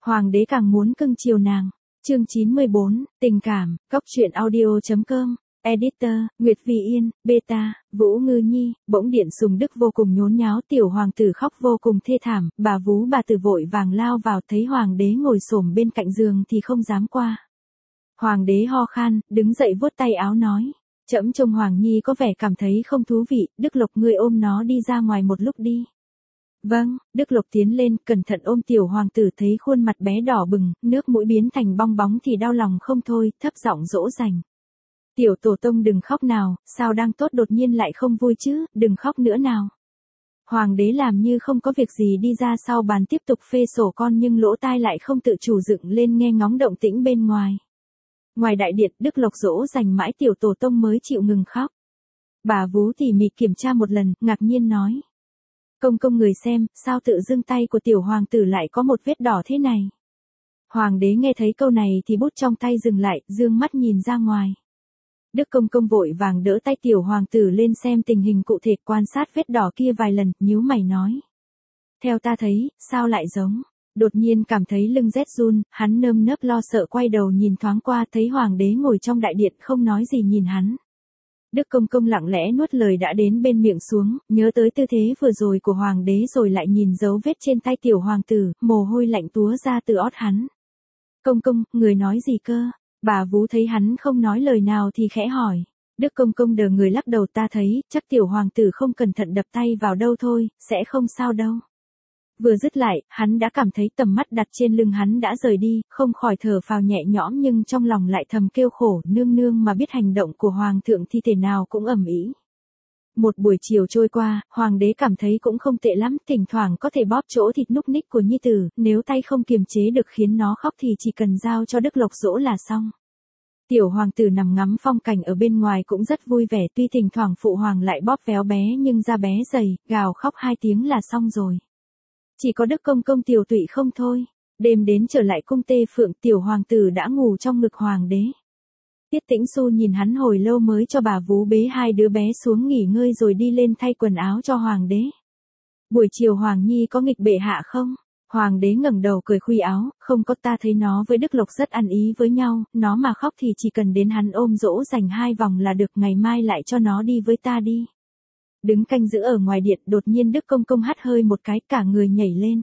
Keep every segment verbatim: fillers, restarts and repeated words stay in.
Hoàng đế càng muốn cưng chiều nàng. Chương chín mươi bốn, tình cảm, cóc truyện audio.com. Editor, Nguyệt Vi Yên, Beta, Vũ Ngư Nhi. Bỗng điện Sùng Đức vô cùng nhốn nháo, tiểu hoàng tử khóc vô cùng thê thảm, bà vú bà tử vội vàng lao vào, thấy hoàng đế ngồi xổm bên cạnh giường thì không dám qua. Hoàng đế ho khan, đứng dậy vuốt tay áo nói, trẫm trông Hoàng Nhi có vẻ cảm thấy không thú vị, Đức Lộc ngươi ôm nó đi ra ngoài một lúc đi. Vâng, Đức Lộc tiến lên, cẩn thận ôm tiểu hoàng tử, thấy khuôn mặt bé đỏ bừng, nước mũi biến thành bong bóng thì đau lòng không thôi, thấp giọng dỗ dành. Tiểu tổ tông đừng khóc nào, sao đang tốt đột nhiên lại không vui chứ, đừng khóc nữa nào. Hoàng đế làm như không có việc gì đi ra sau bàn tiếp tục phê sổ con nhưng lỗ tai lại không tự chủ dựng lên nghe ngóng động tĩnh bên ngoài. Ngoài đại điện, Đức Lộc dỗ dành mãi tiểu tổ tông mới chịu ngừng khóc. Bà vú tỉ mỉ kiểm tra một lần, ngạc nhiên nói. Công công người xem, sao tự dưng tay của tiểu hoàng tử lại có một vết đỏ thế này. Hoàng đế nghe thấy câu này thì bút trong tay dừng lại, dương mắt nhìn ra ngoài. Đức công công vội vàng đỡ tay tiểu hoàng tử lên xem tình hình cụ thể, quan sát vết đỏ kia vài lần, nhíu mày nói. Theo ta thấy, sao lại giống? Đột nhiên cảm thấy lưng rét run, hắn nơm nớp lo sợ quay đầu nhìn thoáng qua, thấy hoàng đế ngồi trong đại điện không nói gì nhìn hắn. Đức công công lặng lẽ nuốt lời đã đến bên miệng xuống, nhớ tới tư thế vừa rồi của hoàng đế rồi lại nhìn dấu vết trên tay tiểu hoàng tử, mồ hôi lạnh túa ra từ ót hắn. Công công, người nói gì cơ? Bà vú thấy hắn không nói lời nào thì khẽ hỏi. Đức công công đờ người lắc đầu, ta thấy, chắc tiểu hoàng tử không cẩn thận đập tay vào đâu thôi, sẽ không sao đâu. Vừa dứt lại, hắn đã cảm thấy tầm mắt đặt trên lưng hắn đã rời đi, không khỏi thở phào nhẹ nhõm nhưng trong lòng lại thầm kêu khổ, nương nương mà biết hành động của hoàng thượng thì thể nào cũng ầm ĩ. Một buổi chiều trôi qua, hoàng đế cảm thấy cũng không tệ lắm, thỉnh thoảng có thể bóp chỗ thịt núc ních của nhi tử, nếu tay không kiềm chế được khiến nó khóc thì chỉ cần giao cho Đức Lộc dỗ là xong. Tiểu hoàng tử nằm ngắm phong cảnh ở bên ngoài cũng rất vui vẻ, tuy thỉnh thoảng phụ hoàng lại bóp véo bé nhưng da bé dày, gào khóc hai tiếng là xong rồi. Chỉ có Đức công công tiểu tụy không thôi. Đêm đến trở lại cung Tê Phượng, tiểu hoàng tử đã ngủ trong ngực hoàng đế. Tiết Tĩnh Xu nhìn hắn hồi lâu mới cho bà vú bế hai đứa bé xuống nghỉ ngơi rồi đi lên thay quần áo cho hoàng đế. Buổi chiều Hoàng Nhi có nghịch bệ hạ không? Hoàng đế ngẩng đầu cười khuy áo, không có, ta thấy nó với Đức Lộc rất ăn ý với nhau, nó mà khóc thì chỉ cần đến hắn ôm dỗ dành hai vòng là được, ngày mai lại cho nó đi với ta đi. Đứng canh giữ ở ngoài điện, đột nhiên Đức công công hắt hơi một cái, cả người nhảy lên.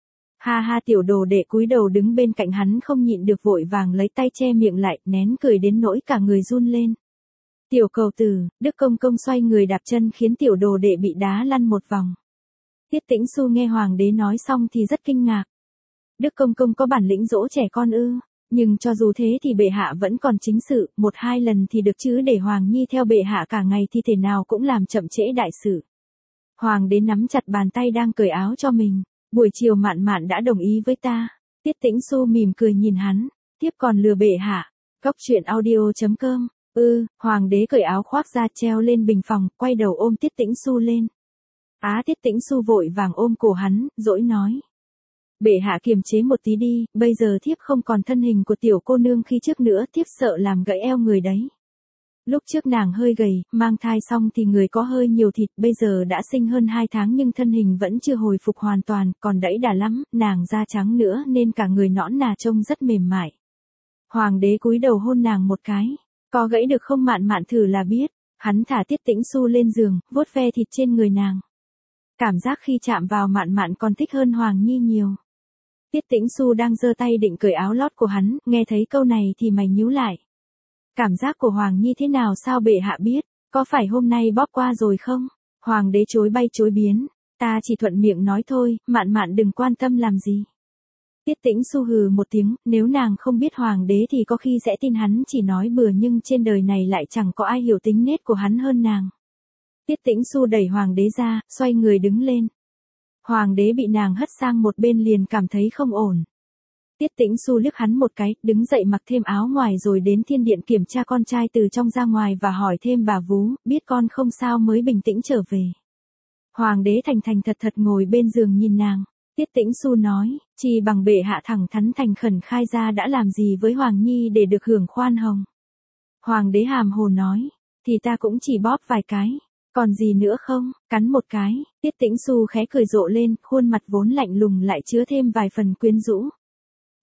Ha ha, tiểu đồ đệ cúi đầu đứng bên cạnh hắn không nhịn được vội vàng lấy tay che miệng lại, nén cười đến nỗi cả người run lên. Tiểu cầu tử, Đức công công xoay người đạp chân khiến tiểu đồ đệ bị đá lăn một vòng. Tiết Tĩnh Xu nghe hoàng đế nói xong thì rất kinh ngạc. Đức công công có bản lĩnh dỗ trẻ con ư? Nhưng cho dù thế thì bệ hạ vẫn còn chính sự, một hai lần thì được chứ để Hoàng Nhi theo bệ hạ cả ngày thì thể nào cũng làm chậm trễ đại sự. Hoàng đế nắm chặt bàn tay đang cởi áo cho mình, buổi chiều Mạn Mạn đã đồng ý với ta. Tiết Tĩnh Xu mỉm cười nhìn hắn, tiếp còn lừa bệ hạ. Cóc truyện audio.com. Ư, hoàng đế cởi áo khoác ra treo lên bình phòng, quay đầu ôm Tiết Tĩnh Xu lên. Á, Tiết Tĩnh Xu vội vàng ôm cổ hắn, dỗi nói. Bệ hạ kiềm chế một tí đi, bây giờ thiếp không còn thân hình của tiểu cô nương khi trước nữa, thiếp sợ làm gãy eo người đấy. Lúc trước nàng hơi gầy, mang thai xong thì người có hơi nhiều thịt, bây giờ đã sinh hơn hai tháng nhưng thân hình vẫn chưa hồi phục hoàn toàn, còn đẫy đà lắm, nàng da trắng nữa nên cả người nõn nà trông rất mềm mại. Hoàng đế cúi đầu hôn nàng một cái, có gãy được không Mạn Mạn thử là biết, hắn thả Tiết Tĩnh Xu lên giường, vuốt ve thịt trên người nàng. Cảm giác khi chạm vào Mạn Mạn còn thích hơn Hoàng Nhi nhiều. Tiết Tĩnh Xu đang giơ tay định cởi áo lót của hắn, nghe thấy câu này thì mày nhíu lại. Cảm giác của Hoàng Nhi thế nào sao bệ hạ biết, có phải hôm nay bóp qua rồi không? Hoàng đế chối bay chối biến, ta chỉ thuận miệng nói thôi, Mạn Mạn đừng quan tâm làm gì. Tiết Tĩnh Xu hừ một tiếng, nếu nàng không biết hoàng đế thì có khi sẽ tin hắn chỉ nói bừa nhưng trên đời này lại chẳng có ai hiểu tính nết của hắn hơn nàng. Tiết Tĩnh Xu đẩy hoàng đế ra, xoay người đứng lên. Hoàng đế bị nàng hất sang một bên liền cảm thấy không ổn. Tiết Tĩnh Xu liếc hắn một cái, đứng dậy mặc thêm áo ngoài rồi đến thiên điện kiểm tra con trai từ trong ra ngoài và hỏi thêm bà vú, biết con không sao mới bình tĩnh trở về. Hoàng đế thành thành thật thật ngồi bên giường nhìn nàng. Tiết Tĩnh Xu nói, chỉ bằng bệ hạ thẳng thắn thành khẩn khai ra đã làm gì với Hoàng Nhi để được hưởng khoan hồng. Hoàng đế hàm hồ nói, thì ta cũng chỉ bóp vài cái. Còn gì nữa không, cắn một cái, Tiết Tĩnh Xu khẽ cười rộ lên, khuôn mặt vốn lạnh lùng lại chứa thêm vài phần quyến rũ.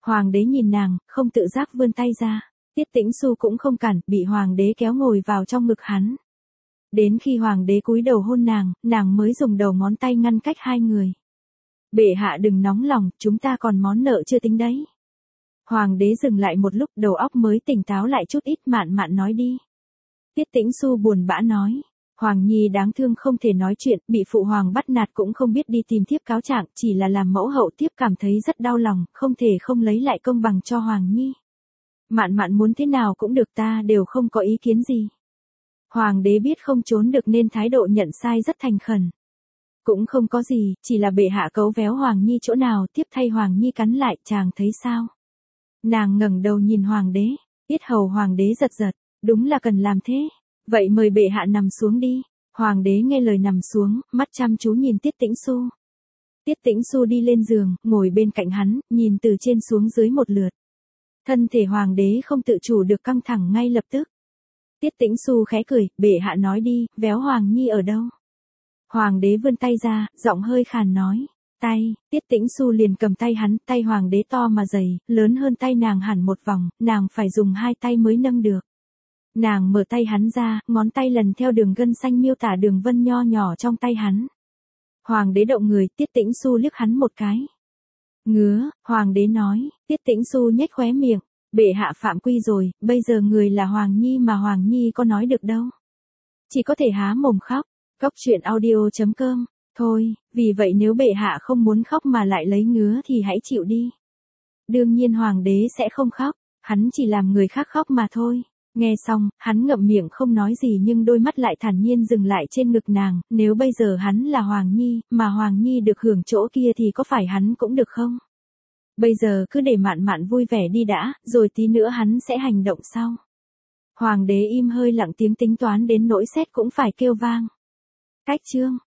Hoàng đế nhìn nàng, không tự giác vươn tay ra. Tiết Tĩnh Xu cũng không cản, bị hoàng đế kéo ngồi vào trong ngực hắn. Đến khi hoàng đế cúi đầu hôn nàng, nàng mới dùng đầu ngón tay ngăn cách hai người. Bệ hạ đừng nóng lòng, chúng ta còn món nợ chưa tính đấy. Hoàng đế dừng lại một lúc, đầu óc mới tỉnh táo lại chút ít. Mạn Mạn nói đi. Tiết Tĩnh Xu buồn bã nói. Hoàng Nhi đáng thương không thể nói chuyện, bị phụ hoàng bắt nạt cũng không biết đi tìm tiếp cáo trạng, chỉ là làm mẫu hậu tiếp cảm thấy rất đau lòng, không thể không lấy lại công bằng cho Hoàng Nhi. Mạn Mạn muốn thế nào cũng được, ta đều không có ý kiến gì. Hoàng đế biết không trốn được nên thái độ nhận sai rất thành khẩn. Cũng không có gì, chỉ là bệ hạ cấu véo Hoàng Nhi chỗ nào, tiếp thay Hoàng Nhi cắn lại, chàng thấy sao? Nàng ngẩng đầu nhìn hoàng đế, yết hầu hoàng đế giật giật, đúng là cần làm thế. Vậy mời bệ hạ nằm xuống đi. Hoàng đế nghe lời nằm xuống, mắt chăm chú nhìn Tiết Tĩnh Xu. Tiết Tĩnh Xu đi lên giường, ngồi bên cạnh hắn, nhìn từ trên xuống dưới một lượt. Thân thể hoàng đế không tự chủ được căng thẳng ngay lập tức. Tiết Tĩnh Xu khẽ cười, bệ hạ nói đi, véo Hoàng Nhi ở đâu? Hoàng đế vươn tay ra, giọng hơi khàn nói. Tay, Tiết Tĩnh Xu liền cầm tay hắn, tay hoàng đế to mà dày, lớn hơn tay nàng hẳn một vòng, nàng phải dùng hai tay mới nâng được. Nàng mở tay hắn ra, ngón tay lần theo đường gân xanh miêu tả đường vân nho nhỏ trong tay hắn. Hoàng đế động người, Tiết Tĩnh Xu liếc hắn một cái. Ngứa, hoàng đế nói. Tiết Tĩnh Xu nhếch khóe miệng. Bệ hạ phạm quy rồi, bây giờ người là Hoàng Nhi mà Hoàng Nhi có nói được đâu. Chỉ có thể há mồm khóc. Cóc truyện audio chấm com. Thôi, vì vậy nếu bệ hạ không muốn khóc mà lại lấy ngứa thì hãy chịu đi. Đương nhiên hoàng đế sẽ không khóc, hắn chỉ làm người khác khóc mà thôi. Nghe xong, hắn ngậm miệng không nói gì nhưng đôi mắt lại thản nhiên dừng lại trên ngực nàng, nếu bây giờ hắn là Hoàng Nhi, mà Hoàng Nhi được hưởng chỗ kia thì có phải hắn cũng được không? Bây giờ cứ để Mạn Mạn vui vẻ đi đã, rồi tí nữa hắn sẽ hành động sau. Hoàng đế im hơi lặng tiếng tính toán đến nỗi sét cũng phải kêu vang. Cách chương